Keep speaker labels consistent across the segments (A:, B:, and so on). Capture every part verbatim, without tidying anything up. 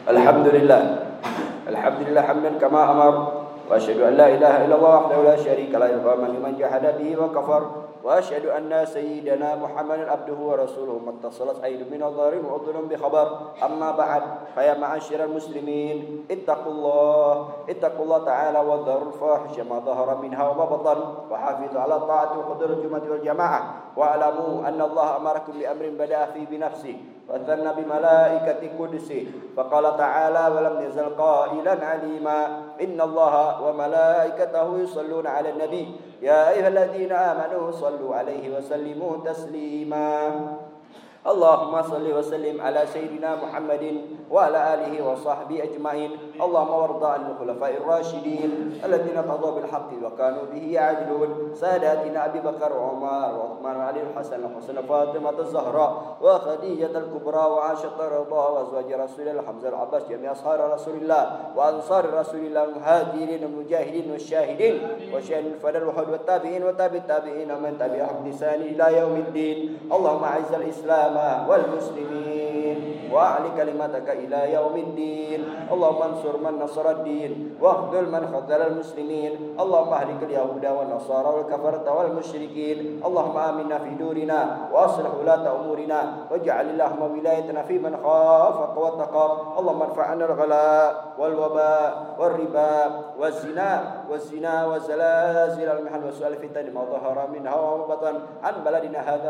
A: Alhamdulillah. Alhamdulillah hamdan kama amar. Wa asyhadu an la ilaha illallah wahdahu la syarika lahu liman jahada bihi wa kafar. Wa asyhadu anna sayyidana Muhammadan abduhu wa rasuluhu muttasalat aydun min adh-dharim wa udhun bi khabar. Amma ba'd. Fa ya ma'asyiral muslimin, ittaqullah, ittaqullah ta'ala wa dharul fahisha ma dhahara minha wa ma batan. Wa hafizu ala ta'ati wa qadar jumati wal jamaah. Wa alamu anna Allah amarakum bi amrin bada'a fi bi nafsihi وَأَثَنَّ بِمَلَائِكَةِ قُدُسِهِ فَقَالَ تَعَالَى وَلَمْ يَزَلْ قَائِلًا عَلِيمًا إِنَّ اللَّهَ وَمَلَائِكَتَهُ يُصَلُّونَ عَلَى النَّبِيِّ يَا أَيُّهَا الَّذِينَ آمَنُوا صَلُّوا عَلَيْهِ وَسَلِّمُوا تَسْلِيمًا اللهم صل وسلم على سيدنا محمد وعلى آله وصحبه أجمعين اللهم وارض عن الخلفاء الراشدين الذين قضوا بالحق وكانوا به يعدلون ساداتنا أبي بكر وعمر وعثمان وعلي الحسن وحسن فاطمة الزهراء وخديجة الكبرى وعائشة الرضا وأزواج رسول الله حمزة العباس جميع أصحاب رسول الله وأنصار رسول الله المهاجرين والمجاهدين والشاهدين وشهد الفضل والحد والتابعين وتابع التابعين ومن تبعهم بإحسان إلى يوم الدين اللهم أعز الإسلام والمسلمين وأعلي كلمتك إلى يوم الدين اللهم انصر من نصر الدين واخذل من خذل المسلمين اللهم اهلك اليهود والنصارى والكفرة والمشركين اللهم آمنا في دورنا وأصلح ولاة أمورنا واجعل اللهم ولايتنا في من خافك واتقاك اللهم ارفع عنا الغلاء والوباء والربا والزنا والزنا وزلازل المحن وسوء الفتن ما ظهر منها وما بطن عن بلدنا هذا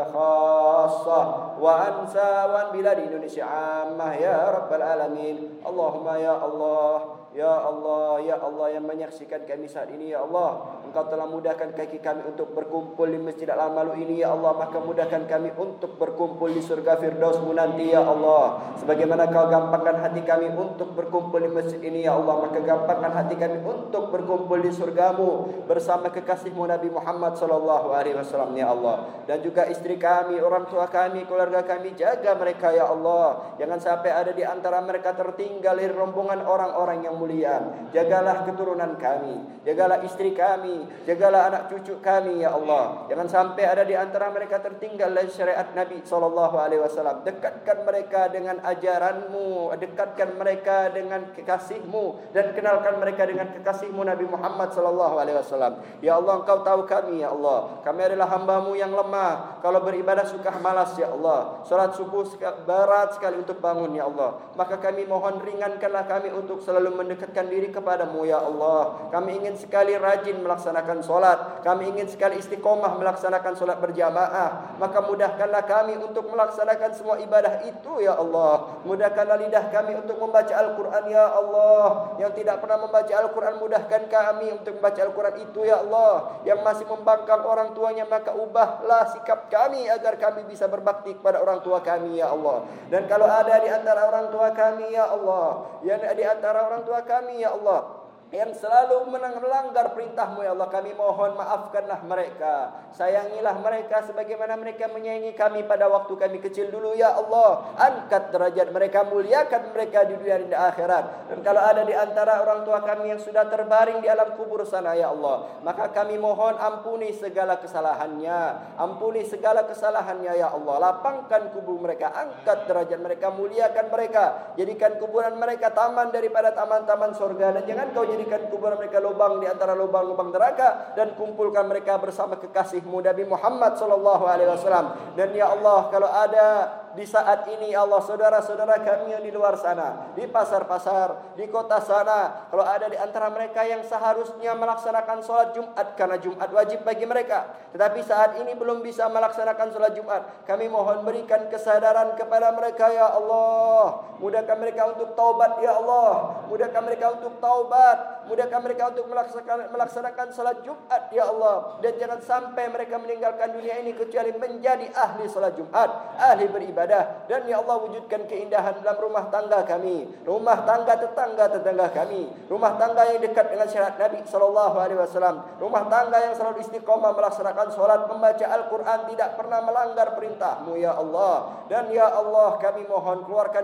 A: خاصة وعن ساوان بلاد Indonesia عامة ya Rabbal Alamin. Allahumma ya Allah, ya Allah, ya Allah yang menyaksikan kami saat ini ya Allah, Engkau telah mudahkan kaki kami untuk berkumpul di Masjid Al-Amalu ini ya Allah, maka mudahkan kami untuk berkumpul di surga Firdausmu nanti ya Allah. Sebagaimana Kau gampangkan hati kami untuk berkumpul di masjid ini ya Allah, maka gampangkan hati kami untuk berkumpul di surgamu bersama kekasihmu Nabi Muhammad sallallahu alaihi wasallam ya Allah. Dan juga istri kami, orang tua kami, keluarga kami, jaga mereka ya Allah. Jangan sampai ada di antara mereka tertinggal dari rombongan orang-orang yang mulia. Jagalah keturunan kami, jagalah istri kami, jagalah anak cucu kami ya Allah. Jangan sampai ada di antara mereka tertinggal dari syariat Nabi sallallahu alaihi wasallam. Dekatkan mereka dengan ajaranmu, dekatkan mereka dengan kekasihmu, dan kenalkan mereka dengan kekasihmu Nabi Muhammad sallallahu alaihi wasallam. Ya Allah, Engkau tahu kami ya Allah. Kami adalah hamba-Mu yang lemah. Kalau beribadah suka malas ya Allah. Salat subuh berat sekali untuk bangun ya Allah. Maka kami mohon ringankanlah kami untuk selalu mendekatkan diri kepadamu ya Allah. Kami ingin sekali rajin melaksanakan solat. Kami ingin sekali istiqomah melaksanakan solat berjamaah. Maka mudahkanlah kami untuk melaksanakan semua ibadah itu ya Allah. Mudahkanlah lidah kami untuk membaca Al-Quran ya Allah. Yang tidak pernah membaca Al-Quran, mudahkan kami untuk membaca Al-Quran itu ya Allah. Yang masih membangkang orang tuanya, maka ubahlah sikap kami agar kami bisa berbakti kepada orang tua kami ya Allah. Dan kalau ada di antara orang tua kami ya Allah, yang di antara orang tua kami ya Allah yang selalu melanggar perintah-Mu ya Allah, kami mohon maafkanlah mereka. Sayangilah mereka sebagaimana mereka menyayangi kami pada waktu kami kecil dulu ya Allah. Angkat derajat mereka, muliakan mereka di dunia dan di akhirat. Dan kalau ada di antara orang tua kami yang sudah terbaring di alam kubur sana ya Allah, maka kami mohon ampuni segala kesalahannya, ampuni segala kesalahannya ya Allah. Lapangkan kubur mereka, angkat derajat mereka, muliakan mereka, jadikan kuburan mereka taman daripada taman-taman surga. Dan jangan Kau jadikan kuburan mereka lubang di antara lubang-lubang neraka, dan kumpulkan mereka bersama kekasihmu Nabi Muhammad sallallahu alaihi wasallam. Dan ya Allah, kalau ada di saat ini Allah, saudara-saudara kami yang di luar sana, di pasar-pasar, di kota sana, kalau ada di antara mereka yang seharusnya melaksanakan sholat Jumat karena Jumat wajib bagi mereka, tetapi saat ini belum bisa melaksanakan sholat Jumat, kami mohon berikan kesadaran kepada mereka ya Allah. Mudahkan mereka untuk taubat ya Allah. Mudahkan mereka untuk taubat, mudahkan mereka untuk melaksanakan melaksanakan salat Jumat ya Allah. Dan jangan sampai mereka meninggalkan dunia ini kecuali menjadi ahli salat Jumat, ahli beribadah. Dan ya Allah, wujudkan keindahan dalam rumah tangga kami, rumah tangga tetangga-tetangga kami, rumah tangga yang dekat dengan syariat Nabi sallallahu alaihi wasallam, rumah tangga yang selalu istiqomah melaksanakan salat, membaca Al-Quran, tidak pernah melanggar perintah-Mu ya Allah. Dan ya Allah, kami mohon keluarkan kami dari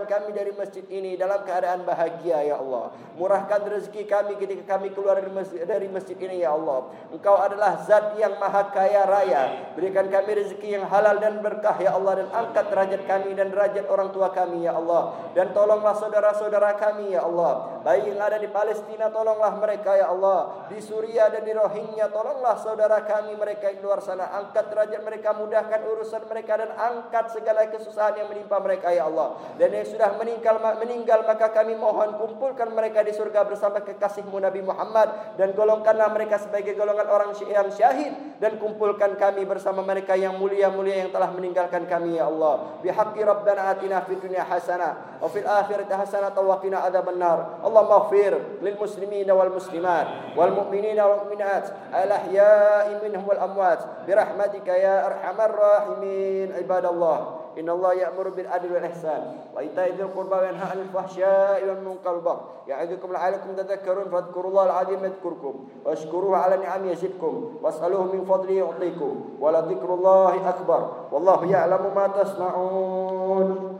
A: dari masjid ini dalam keadaan bahagia ya Allah. Murahkan rezeki kami ketika kami keluar dari masjid, dari masjid ini ya Allah. Engkau adalah zat yang maha kaya raya. Berikan kami rezeki yang halal dan berkah ya Allah, dan angkat derajat kami dan derajat orang tua kami ya Allah. Dan tolonglah saudara-saudara kami ya Allah, baik yang ada di Palestina, tolonglah mereka ya Allah. Di Suriah dan di Rohingya, tolonglah saudara kami mereka yang luar sana. Angkat derajat mereka, mudahkan urusan mereka, dan angkat segala kesusahan yang menimpa mereka ya Allah. Dan yang sudah meninggal meninggal maka kami mohon kumpulkan mereka di surga bersama kekasihmu Nabi Muhammad, dan golongkanlah mereka sebagai golongan orang yang syahid, dan kumpulkan kami bersama mereka yang mulia-mulia yang telah meninggalkan kami ya Allah. Bihaqqi rabbana atina fid dunya hasanah wa fil akhirati hasanah wa qina adzaban nar. Allahumma ighfir lil muslimin wal muslimat wal mu'minin wal mu'minat al ahya'i minhum wal amwat bi rahmatika ya arhamar rahimin. Ibadallah, إن الله يأمر بالعدل والإحسان وإيتاء ذي القربى وينهى عن الفحشاء والمنكر والبغي يعظكم لعلكم تذكرون فاذكروا الله العظيم يذكركم واشكروه على نعمه يزدكم واسألوه من فضله يعطيكم ولذكر الله أكبر والله يعلم ما تصنعون.